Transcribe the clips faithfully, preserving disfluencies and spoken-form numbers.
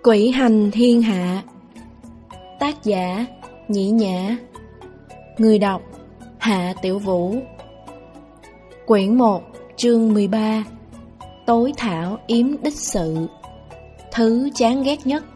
Quỷ hành thiên hạ. Tác giả Nhĩ Nhã. Người đọc Hạ Tiểu Vũ. Quyển một, chương mười ba. Tối thảo yếm đích sự. Thứ chán ghét nhất.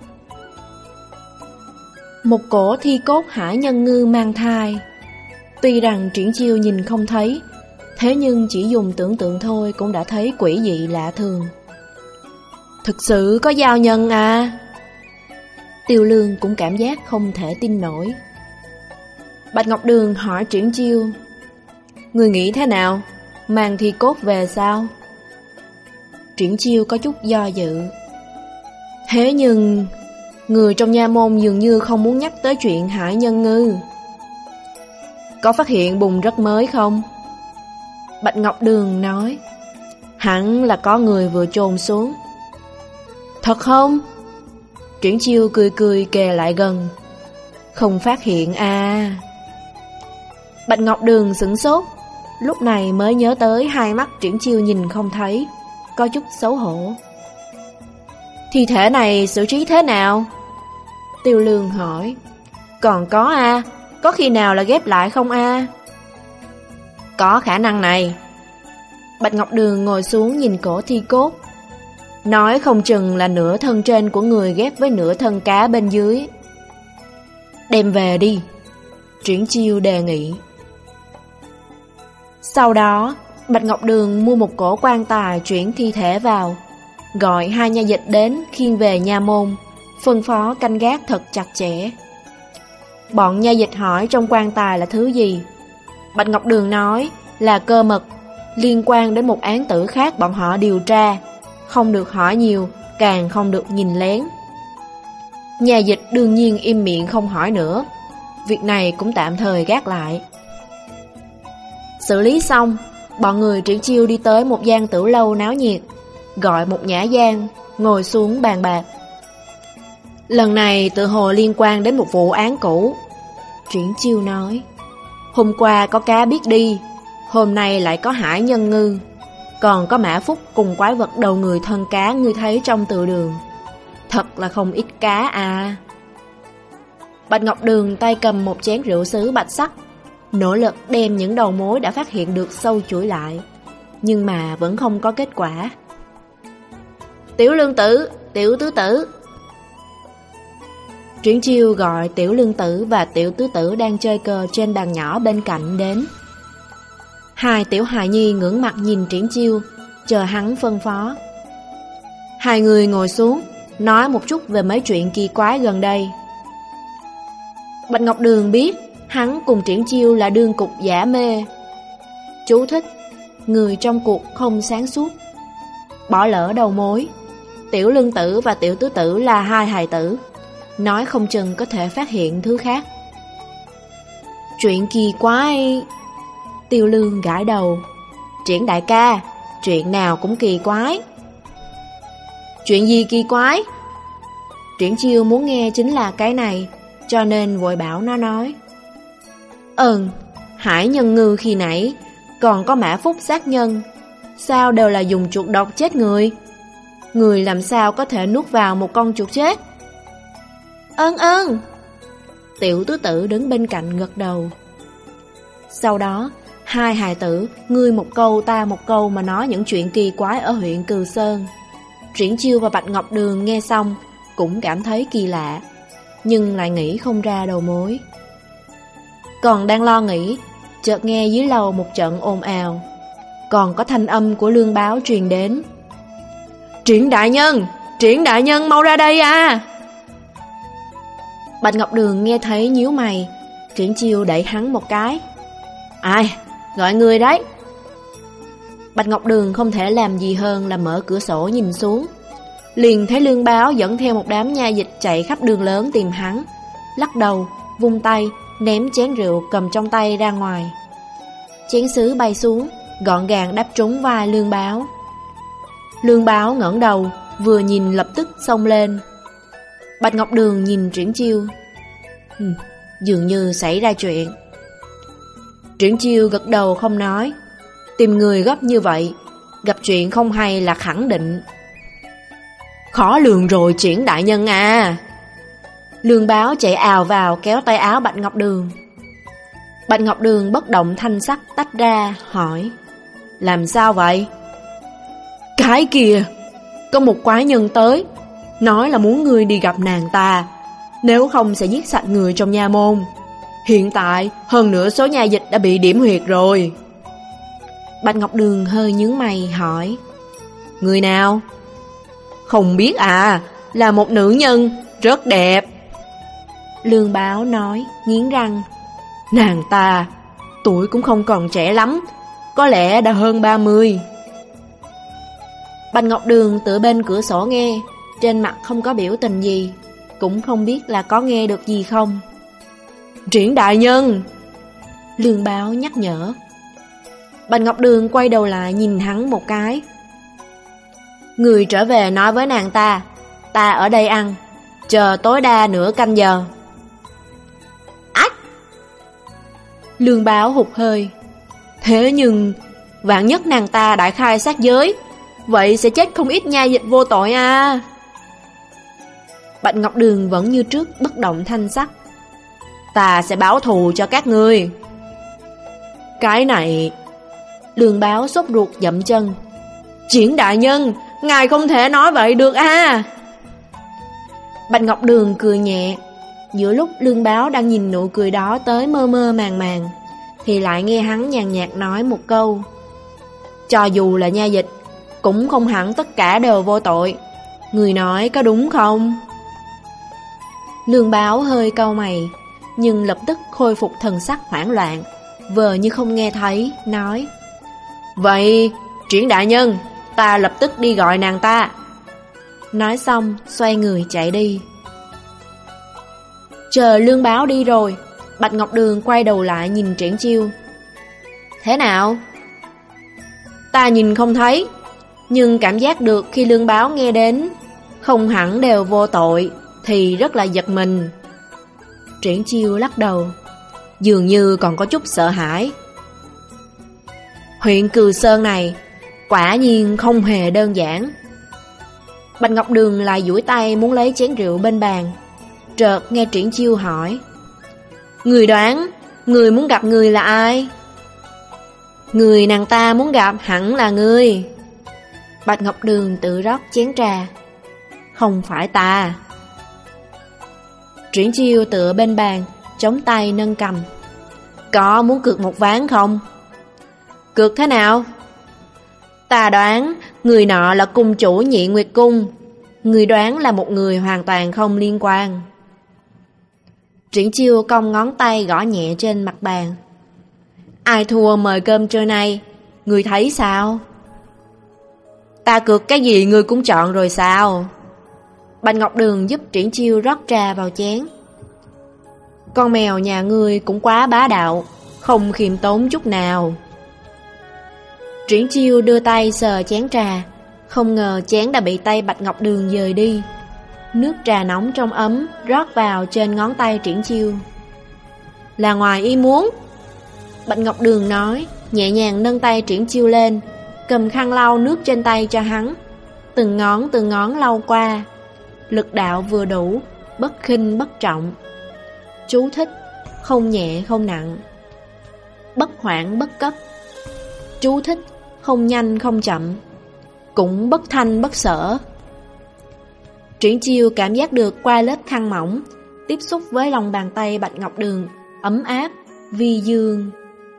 Một cổ thi cốt hải nhân ngư mang thai. Tuy rằng Triển Chiêu nhìn không thấy, thế nhưng chỉ dùng tưởng tượng thôi cũng đã thấy quỷ dị lạ thường. Thực sự có giao nhân à? Tiêu Lương cũng cảm giác không thể tin nổi. Bạch Ngọc Đường hỏi Triển Chiêu: Người nghĩ thế nào? Mang thi cốt về sao? Triển Chiêu có chút do dự. Thế nhưng người trong nha môn dường như không muốn nhắc tới chuyện hải nhân ngư. Có phát hiện bùn rất mới không? Bạch Ngọc Đường nói: Hẳn là có người vừa chôn xuống. Thật không? Triển Chiêu cười cười kề lại gần. Không phát hiện à? Bạch Ngọc Đường sửng sốt, lúc này mới nhớ tới hai mắt Triển Chiêu nhìn không thấy, có chút xấu hổ. Thi thể này xử trí thế nào? Tiêu Lương hỏi. Còn có a, có khi nào là ghép lại không a? Có khả năng này. Bạch Ngọc Đường ngồi xuống nhìn cổ thi cốt. Nói không chừng là nửa thân trên của người ghép với nửa thân cá bên dưới. Đem về đi, Triển Chiêu đề nghị. Sau đó Bạch Ngọc Đường mua một cổ quan tài chuyển thi thể vào, gọi hai nha dịch đến khiêng về nha môn, phân phó canh gác thật chặt chẽ. Bọn nha dịch hỏi trong quan tài là thứ gì. Bạch Ngọc Đường nói là cơ mật, liên quan đến một án tử khác bọn họ điều tra, không được hỏi nhiều, càng không được nhìn lén. Nhà dịch đương nhiên im miệng không hỏi nữa. Việc này cũng tạm thời gác lại. Xử lý xong, bọn người Triển Chiêu đi tới một gian tử lâu náo nhiệt, gọi một nhã gian, ngồi xuống bàn bạc. Lần này tự hồ liên quan đến một vụ án cũ. Triển Chiêu nói: Hôm qua có cá biết đi, hôm nay lại có hải nhân ngư, còn có mã phúc cùng quái vật đầu người thân cá ngươi thấy trong từ đường. Thật là không ít cá à. Bạch Ngọc Đường tay cầm một chén rượu sứ bạch sắc, nỗ lực đem những đầu mối đã phát hiện được sâu chuỗi lại, nhưng mà vẫn không có kết quả. Tiểu Lương Tử, Tiểu Tứ Tử. Triển Chiêu gọi Tiểu Lương Tử và Tiểu Tứ Tử đang chơi cờ trên bàn nhỏ bên cạnh đến. Hai tiểu hài nhi ngưỡng mặt nhìn Triển Chiêu, chờ hắn phân phó. Hai người ngồi xuống, nói một chút về mấy chuyện kỳ quái gần đây. Bạch Ngọc Đường biết hắn cùng Triển Chiêu là đương cục giả mê. Chú thích: người trong cuộc không sáng suốt, bỏ lỡ đầu mối. Tiểu Lương Tử và Tiểu Tứ Tử là hai hài tử, nói không chừng có thể phát hiện thứ khác. Chuyện kỳ quái. Tiêu Lương gãi đầu. Triển đại ca, chuyện nào cũng kỳ quái. Chuyện gì kỳ quái? Triển Chiêu muốn nghe chính là cái này, cho nên vội bảo nó nói. Ừm, hải nhân ngư khi nãy, còn có mã phúc sát nhân, sao đều là dùng chuột độc chết người? Người làm sao có thể nuốt vào một con chuột chết? Ơn ơn. Tiểu Tứ Tử đứng bên cạnh gật đầu. Sau đó hai hài tử ngươi một câu ta một câu mà nói những chuyện kỳ quái ở huyện Cừ Sơn. Triển Chiêu và Bạch Ngọc Đường nghe xong cũng cảm thấy kỳ lạ, nhưng lại nghĩ không ra đầu mối. Còn đang lo nghĩ, chợt nghe dưới lầu một trận ồn ào, còn có thanh âm của Lương Báo truyền đến. Triển đại nhân, Triển đại nhân mau ra đây à. Bạch Ngọc Đường nghe thấy nhíu mày. Triển Chiêu đẩy hắn một cái. Ai, gọi người đấy. Bạch Ngọc Đường không thể làm gì hơn là mở cửa sổ nhìn xuống, liền thấy Lương Báo dẫn theo một đám nha dịch chạy khắp đường lớn tìm hắn. Lắc đầu, vung tay, ném chén rượu cầm trong tay ra ngoài. Chén sứ bay xuống, gọn gàng đáp trúng vai Lương Báo. Lương Báo ngẩng đầu, vừa nhìn lập tức xông lên. Bạch Ngọc Đường nhìn Triển Chiêu. Ừ, dường như xảy ra chuyện. Triển Chiêu gật đầu không nói. Tìm người gấp như vậy, gặp chuyện không hay là khẳng định. Khó lường rồi Triển đại nhân à. Lương Báo chạy ào vào kéo tay áo Bạch Ngọc Đường. Bạch Ngọc Đường bất động thanh sắc tách ra hỏi: Làm sao vậy? Cái kìa, có một quái nhân tới, nói là muốn ngươi đi gặp nàng ta, nếu không sẽ giết sạch người trong nha môn. Hiện tại hơn nửa số nha dịch đã bị điểm huyệt rồi. Bạch Ngọc Đường hơi nhướng mày hỏi: Người nào? Không biết à, là một nữ nhân, rất đẹp. Lương Báo nói nghiến răng: Nàng ta tuổi cũng không còn trẻ lắm, có lẽ đã hơn ba mươi. Bạch Ngọc Đường tựa bên cửa sổ nghe, trên mặt không có biểu tình gì, cũng không biết là có nghe được gì không. Triển đại nhân, Lương Báo nhắc nhở. Bạch Ngọc Đường quay đầu lại nhìn hắn một cái. Người trở về nói với nàng ta, ta ở đây ăn, chờ tối đa nửa canh giờ. Ách! Lương Báo hụt hơi. Thế nhưng vạn nhất nàng ta đại khai sát giới, vậy sẽ chết không ít nha dịch vô tội à. Bạch Ngọc Đường vẫn như trước bất động thanh sắc. Ta sẽ báo thù cho các ngươi. Cái này... Lương Báo sốt ruột dậm chân. Triển đại nhân, ngài không thể nói vậy được à. Bạch Ngọc Đường cười nhẹ. Giữa lúc Lương Báo đang nhìn nụ cười đó tới mơ mơ màng màng, thì lại nghe hắn nhàn nhạt nói một câu: Cho dù là nha dịch, cũng không hẳn tất cả đều vô tội. Người nói có đúng không? Lương Báo hơi cau mày, nhưng lập tức khôi phục thần sắc hoảng loạn, vờ như không nghe thấy, nói: Vậy, Triển đại nhân, ta lập tức đi gọi nàng ta. Nói xong, xoay người chạy đi. Chờ Lương Báo đi rồi, Bạch Ngọc Đường quay đầu lại nhìn Triển Chiêu. Thế nào? Ta nhìn không thấy, nhưng cảm giác được khi Lương Báo nghe đến không hẳn đều vô tội, thì rất là giật mình. Triển Chiêu lắc đầu, dường như còn có chút sợ hãi. Huyện Cừ Sơn này quả nhiên không hề đơn giản. Bạch Ngọc Đường lại duỗi tay muốn lấy chén rượu bên bàn, chợt nghe Triển Chiêu hỏi: Người đoán, người muốn gặp người là ai? Người nàng ta muốn gặp hẳn là ngươi. Bạch Ngọc Đường tự rót chén trà. Không phải ta. Triển Chiêu tựa bên bàn, chống tay nâng cầm. Có muốn cược một ván không? Cược thế nào? Ta đoán người nọ là cung chủ Nhị Nguyệt Cung, người đoán là một người hoàn toàn không liên quan. Triển Chiêu cong ngón tay gõ nhẹ trên mặt bàn. Ai thua mời cơm trưa nay, người thấy sao? Ta cược cái gì người cũng chọn rồi sao? Bạch Ngọc Đường giúp Triển Chiêu rót trà vào chén. Con mèo nhà ngươi cũng quá bá đạo, không khiêm tốn chút nào. Triển Chiêu đưa tay sờ chén trà, không ngờ chén đã bị tay Bạch Ngọc Đường dời đi. Nước trà nóng trong ấm rót vào trên ngón tay Triển Chiêu. Là ngoài ý muốn. Bạch Ngọc Đường nói, nhẹ nhàng nâng tay Triển Chiêu lên, cầm khăn lau nước trên tay cho hắn, từng ngón từng ngón lau qua. Lực đạo vừa đủ, bất khinh bất trọng. Chú thích: không nhẹ không nặng, bất hoảng bất cấp. Chú thích: không nhanh không chậm, cũng bất thanh bất sở. Triển Chiêu cảm giác được qua lớp khăn mỏng, tiếp xúc với lòng bàn tay Bạch Ngọc Đường, ấm áp, vi dương.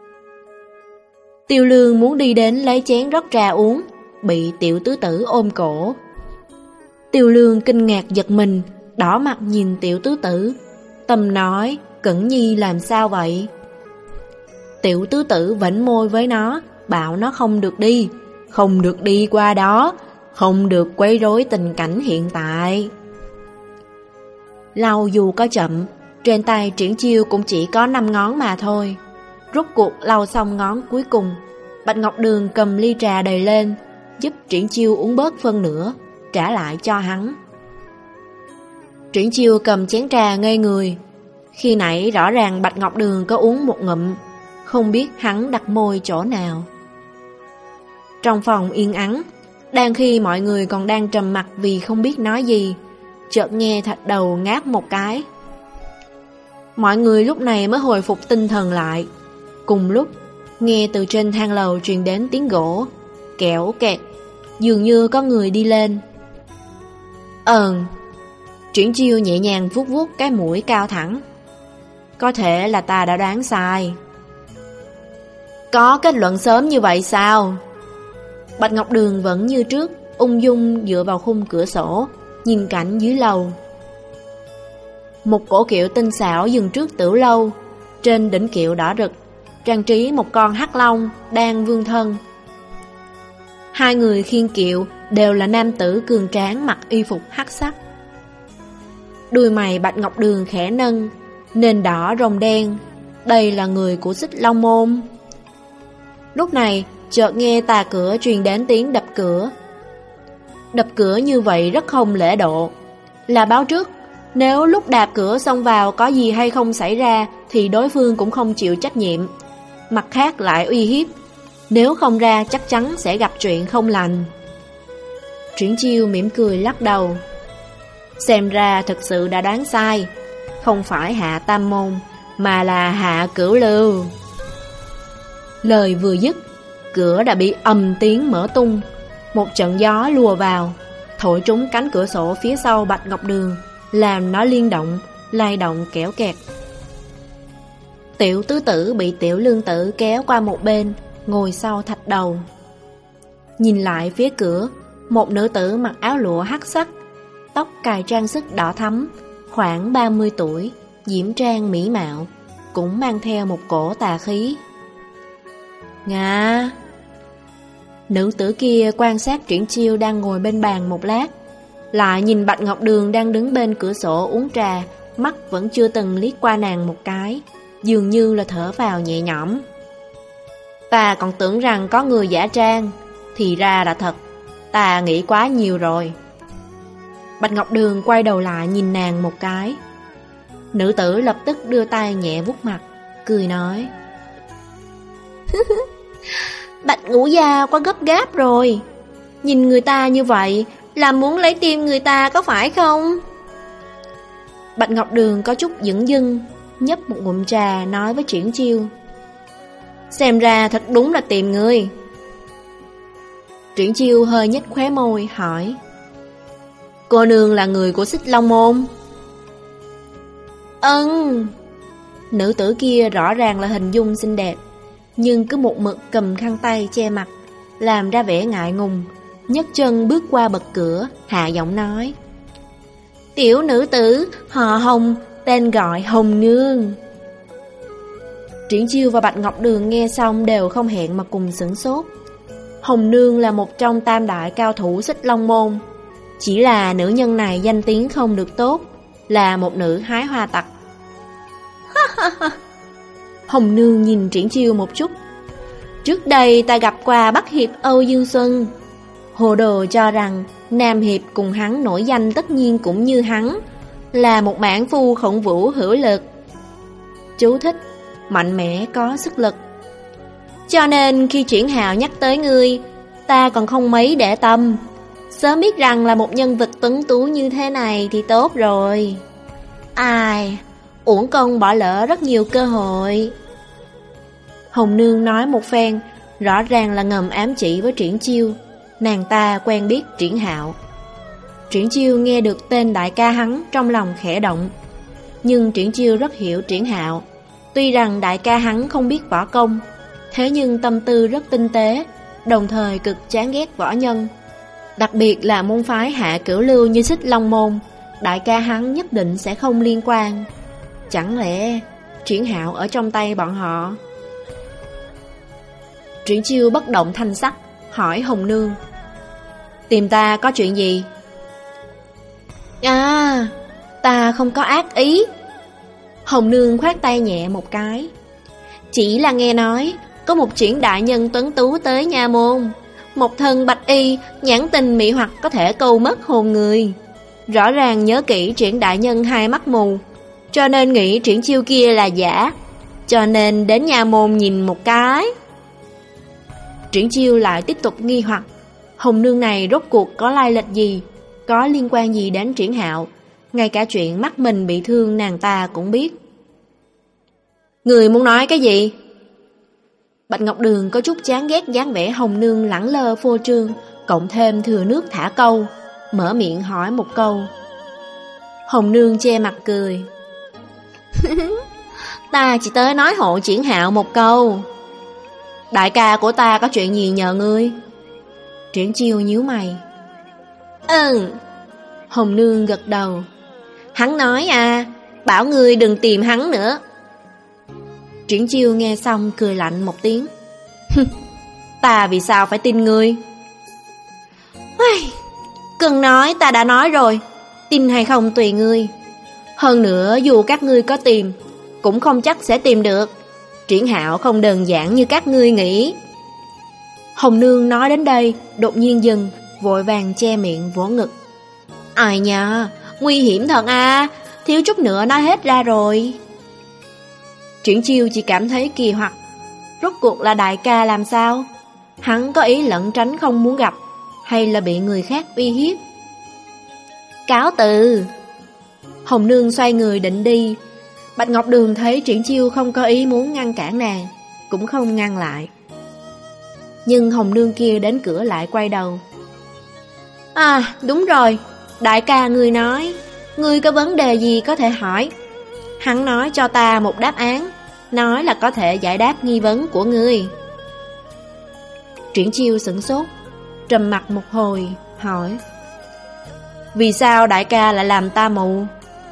Tiêu Lương muốn đi đến lấy chén rót trà uống, bị Tiểu Tứ Tử ôm cổ. Tiêu Lương kinh ngạc giật mình, đỏ mặt nhìn Tiểu Tứ Tử, tâm nói: Cẩn Nhi làm sao vậy? Tiểu Tứ Tử vẫy môi với nó, bảo nó không được đi, không được đi qua đó, không được quấy rối tình cảnh hiện tại. Lau dù có chậm, trên tay Triển Chiêu cũng chỉ có năm ngón mà thôi. Rốt cuộc lau xong ngón cuối cùng, Bạch Ngọc Đường cầm ly trà đầy lên, giúp Triển Chiêu uống bớt phân nửa, trả lại cho hắn. Triển Chiêu cầm chén trà ngây người. Khi nãy rõ ràng Bạch Ngọc Đường có uống một ngụm, không biết hắn đặt môi chỗ nào. Trong phòng yên ắng, Đang khi mọi người còn đang trầm mặc vì không biết nói gì, chợt nghe Thạch Đầu ngáp một cái. Mọi người lúc này mới hồi phục tinh thần lại. Cùng lúc, nghe từ trên thang lầu truyền đến tiếng gỗ kẹo kẹt, dường như có người đi lên. Ờn, Triển Chiêu nhẹ nhàng vuốt vuốt cái mũi cao thẳng. Có thể là ta đã đoán sai. Có kết luận sớm như vậy sao? Bạch Ngọc Đường vẫn như trước, ung dung dựa vào khung cửa sổ, nhìn cảnh dưới lầu. Một cổ kiệu tinh xảo dừng trước tiểu lâu. Trên đỉnh kiệu đỏ rực, trang trí một con hắc long đang vươn thân. Hai người khiêng kiệu đều là nam tử cường tráng mặc y phục hắc sắc. Đuôi mày Bạch Ngọc Đường khẽ nâng, nền đỏ rồng đen. Đây là người của Xích Long Môn. Lúc này chợt nghe tà cửa truyền đến tiếng đập cửa. Đập cửa như vậy rất không lễ độ, là báo trước nếu lúc đạp cửa xông vào có gì hay không xảy ra thì đối phương cũng không chịu trách nhiệm. Mặt khác lại uy hiếp, nếu không ra chắc chắn sẽ gặp chuyện không lành. Triển Chiêu mỉm cười lắc đầu. Xem ra thực sự đã đoán sai, không phải Hạ Tam Môn mà là Hạ Cửu Lưu. Lời vừa dứt, cửa đã bị ầm tiếng mở tung. Một trận gió lùa vào, thổi trúng cánh cửa sổ phía sau Bạch Ngọc Đường, làm nó liên động, lay động kéo kẹt. Tiểu tứ tử bị tiểu lương tử kéo qua một bên, ngồi sau Thạch Đầu. Nhìn lại phía cửa, một nữ tử mặc áo lụa hắc sắc, tóc cài trang sức đỏ thắm, khoảng ba mươi tuổi, diễm trang mỹ mạo, cũng mang theo một cổ tà khí. Ngà! Nữ tử kia quan sát Triển Chiêu đang ngồi bên bàn một lát, lại nhìn Bạch Ngọc Đường đang đứng bên cửa sổ uống trà, mắt vẫn chưa từng liếc qua nàng một cái, dường như là thở vào nhẹ nhõm. Ta còn tưởng rằng có người giả trang, thì ra là thật, ta nghĩ quá nhiều rồi. Bạch Ngọc Đường quay đầu lại nhìn nàng một cái. Nữ tử lập tức đưa tay nhẹ vuốt mặt, cười nói: Bạch Ngũ Gia quá gấp gáp rồi. Nhìn người ta như vậy là muốn lấy tim người ta có phải không? Bạch Ngọc Đường có chút dửng dưng, nhấp một ngụm trà nói với Triển Chiêu: Xem ra thật đúng là tìm người. Triển Chiêu hơi nhếch khóe môi hỏi: Cô nương là người của Xích Long Môn? Ừm. Nữ tử kia rõ ràng là hình dung xinh đẹp, nhưng cứ một mực cầm khăn tay che mặt, làm ra vẻ ngại ngùng, nhấc chân bước qua bậc cửa, hạ giọng nói: Tiểu nữ tử họ Hồng, tên gọi Hồng Nương. Triển Chiêu và Bạch Ngọc Đường nghe xong đều không hẹn mà cùng sửng sốt. Hồng Nương là một trong tam đại cao thủ Xích Long Môn, chỉ là nữ nhân này danh tiếng không được tốt, là một nữ hái hoa tặc. Hồng Nương nhìn Triển Chiêu một chút. Trước đây ta gặp qua Bắc Hiệp Âu Dương Xuân, hồ đồ cho rằng Nam Hiệp cùng hắn nổi danh tất nhiên cũng như hắn, là một mãn phu khổng vũ hữu lực. Chú thích: mạnh mẽ có sức lực. Cho nên khi Triển Hạo nhắc tới ngươi, ta còn không mấy để tâm. Sớm biết rằng là một nhân vật tuấn tú như thế này thì tốt rồi. Ai, uổng công bỏ lỡ rất nhiều cơ hội. Hồng Nương nói một phen, rõ ràng là ngầm ám chỉ với Triển Chiêu, nàng ta quen biết Triển Hạo. Triển Chiêu nghe được tên đại ca hắn trong lòng khẽ động. Nhưng Triển Chiêu rất hiểu Triển Hạo. Tuy rằng đại ca hắn không biết võ công, thế nhưng tâm tư rất tinh tế, đồng thời cực chán ghét võ nhân. Đặc biệt là môn phái Hạ Cửu Lưu như Xích Long Môn, đại ca hắn nhất định sẽ không liên quan. Chẳng lẽ Triển Hạo ở trong tay bọn họ? Triển Chiêu bất động thanh sắc, hỏi Hồng Nương: Tìm ta có chuyện gì? À, ta không có ác ý. Hồng Nương khoát tay nhẹ một cái. Chỉ là nghe nói có một Triển đại nhân tuấn tú tới nha môn, một thân bạch y, nhãn tình mị hoặc có thể câu mất hồn người. Rõ ràng nhớ kỹ Triển đại nhân hai mắt mù, cho nên nghĩ Triển Chiêu kia là giả, cho nên đến nha môn nhìn một cái. Triển Chiêu lại tiếp tục nghi hoặc, Hồng Nương này rốt cuộc có lai lịch gì, có liên quan gì đến Triển Hạo. Ngay cả chuyện mắt mình bị thương nàng ta cũng biết. Người muốn nói cái gì? Bạch Ngọc Đường có chút chán ghét dáng vẻ Hồng Nương lẳng lơ phô trương, cộng thêm thừa nước thả câu, mở miệng hỏi một câu. Hồng Nương che mặt cười. Ta chỉ tới nói hộ Triển Hạo một câu. Đại ca của ta có chuyện gì nhờ ngươi? Triển Chiêu nhíu mày. Ừ. Hồng Nương gật đầu. Hắn nói à, bảo ngươi đừng tìm hắn nữa. Triển Chiêu nghe xong cười lạnh một tiếng. Ta vì sao phải tin ngươi? Cần nói ta đã nói rồi, tin hay không tùy ngươi. Hơn nữa dù các ngươi có tìm, cũng không chắc sẽ tìm được. Triển Hạo không đơn giản như các ngươi nghĩ. Hồng Nương nói đến đây, đột nhiên dừng, vội vàng che miệng vỗ ngực. Ai nha, nguy hiểm thật à, thiếu chút nữa nói hết ra rồi. Triển Chiêu chỉ cảm thấy kỳ hoặc. Rốt cuộc là đại ca làm sao? Hắn có ý lẩn tránh không muốn gặp, hay là bị người khác uy hiếp? Cáo từ. Hồng Nương xoay người định đi. Bạch Ngọc Đường thấy Triển Chiêu không có ý muốn ngăn cản nàng, cũng không ngăn lại. Nhưng Hồng Nương kia đến cửa lại quay đầu. À đúng rồi, đại ca ngươi nói, ngươi có vấn đề gì có thể hỏi. Hắn nói cho ta một đáp án, nói là có thể giải đáp nghi vấn của ngươi. Triển Chiêu sửng sốt, trầm mặt một hồi, hỏi. Vì sao đại ca lại làm ta mù?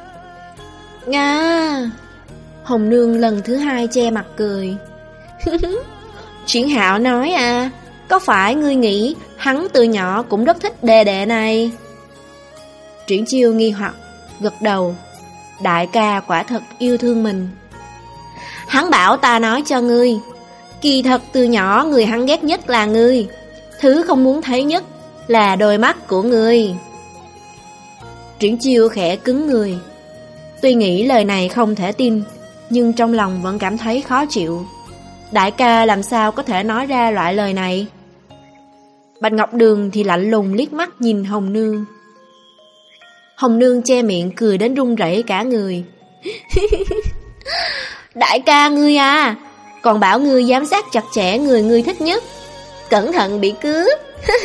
Nga. Hồng Nương lần thứ hai che mặt cười. Triển Hạo nói à, có phải ngươi nghĩ hắn từ nhỏ cũng rất thích đệ đệ này? Triển Chiêu nghi hoặc, gật đầu. Đại ca quả thật yêu thương mình. Hắn bảo ta nói cho ngươi, kỳ thật từ nhỏ người hắn ghét nhất là ngươi, thứ không muốn thấy nhất là đôi mắt của ngươi. Triển Chiêu khẽ cứng người. Tuy nghĩ lời này không thể tin, nhưng trong lòng vẫn cảm thấy khó chịu. Đại ca làm sao có thể nói ra loại lời này? Bạch Ngọc Đường thì lạnh lùng liếc mắt nhìn Hồng Nương. Hồng Nương che miệng cười đến run rẩy cả người. Đại ca ngươi à, còn bảo ngươi giám sát chặt chẽ người ngươi thích nhất, cẩn thận bị cướp.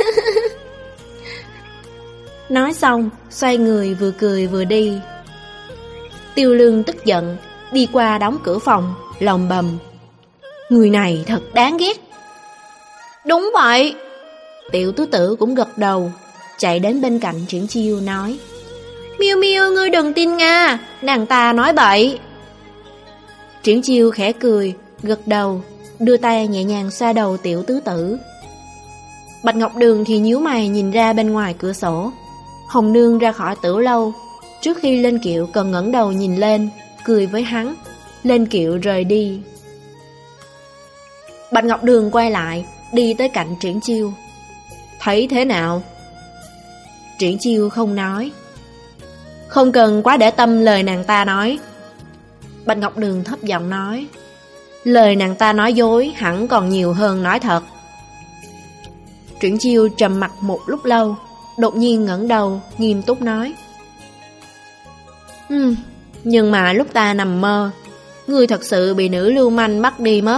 Nói xong, xoay người vừa cười vừa đi. Tiêu Lương tức giận, đi qua đóng cửa phòng, lầm bầm. Người này thật đáng ghét. Đúng vậy. Tiểu tứ tử cũng gật đầu, chạy đến bên cạnh Triển Chiêu nói. Miêu Miêu ngươi đừng tin Nga, nàng ta nói bậy. Triển Chiêu khẽ cười, gật đầu, đưa tay nhẹ nhàng xoa đầu tiểu tứ tử. Bạch Ngọc Đường thì nhíu mày nhìn ra bên ngoài cửa sổ. Hồng Nương ra khỏi tử lâu, trước khi lên kiệu còn ngẩng đầu nhìn lên, cười với hắn. Lên kiệu rời đi. Bạch Ngọc Đường quay lại, đi tới cạnh Triển Chiêu. Thấy thế nào? Triển Chiêu không nói. Không cần quá để tâm lời nàng ta nói. Bạch Ngọc Đường thấp giọng nói. Lời nàng ta nói dối hẳn còn nhiều hơn nói thật. Triển Chiêu trầm mặt một lúc lâu, đột nhiên ngẩng đầu, nghiêm túc nói. Ừm, nhưng mà lúc ta nằm mơ, ngươi thật sự bị nữ lưu manh bắt đi mất.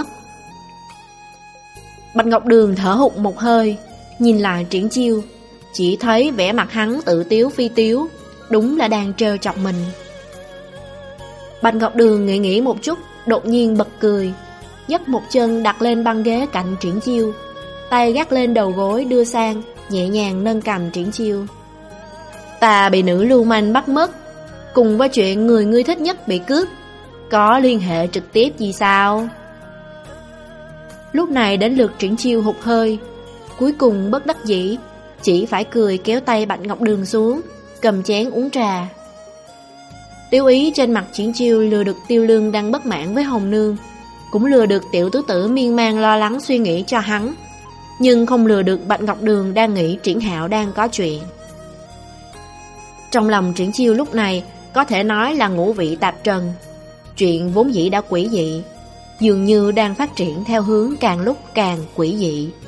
Bạch Ngọc Đường thở hụt một hơi, nhìn lại Triển Chiêu, chỉ thấy vẻ mặt hắn tự tiếu phi tiếu, đúng là đang trêu chọc mình. Bạch Ngọc Đường nghĩ nghĩ một chút, đột nhiên bật cười, nhấc một chân đặt lên băng ghế cạnh Triển Chiêu, tay gác lên đầu gối đưa sang, nhẹ nhàng nâng cằm Triển Chiêu. Ta bị nữ lưu manh bắt mất, cùng với chuyện người ngươi thích nhất bị cướp, có liên hệ trực tiếp gì sao? Lúc này đến lượt Triển Chiêu hụt hơi, cuối cùng bất đắc dĩ, chỉ phải cười kéo tay Bạch Ngọc Đường xuống, cầm chén uống trà. Tiêu ý trên mặt Triển Chiêu lừa được Tiêu Lương đang bất mãn với Hồng Nương, cũng lừa được tiểu tứ tử miên man lo lắng suy nghĩ cho hắn, nhưng không lừa được Bạch Ngọc Đường đang nghĩ Triển Hạo đang có chuyện. Trong lòng Triển Chiêu lúc này có thể nói là ngũ vị tạp trần. Chuyện vốn dĩ đã quỷ dị, dường như đang phát triển theo hướng càng lúc càng quỷ dị.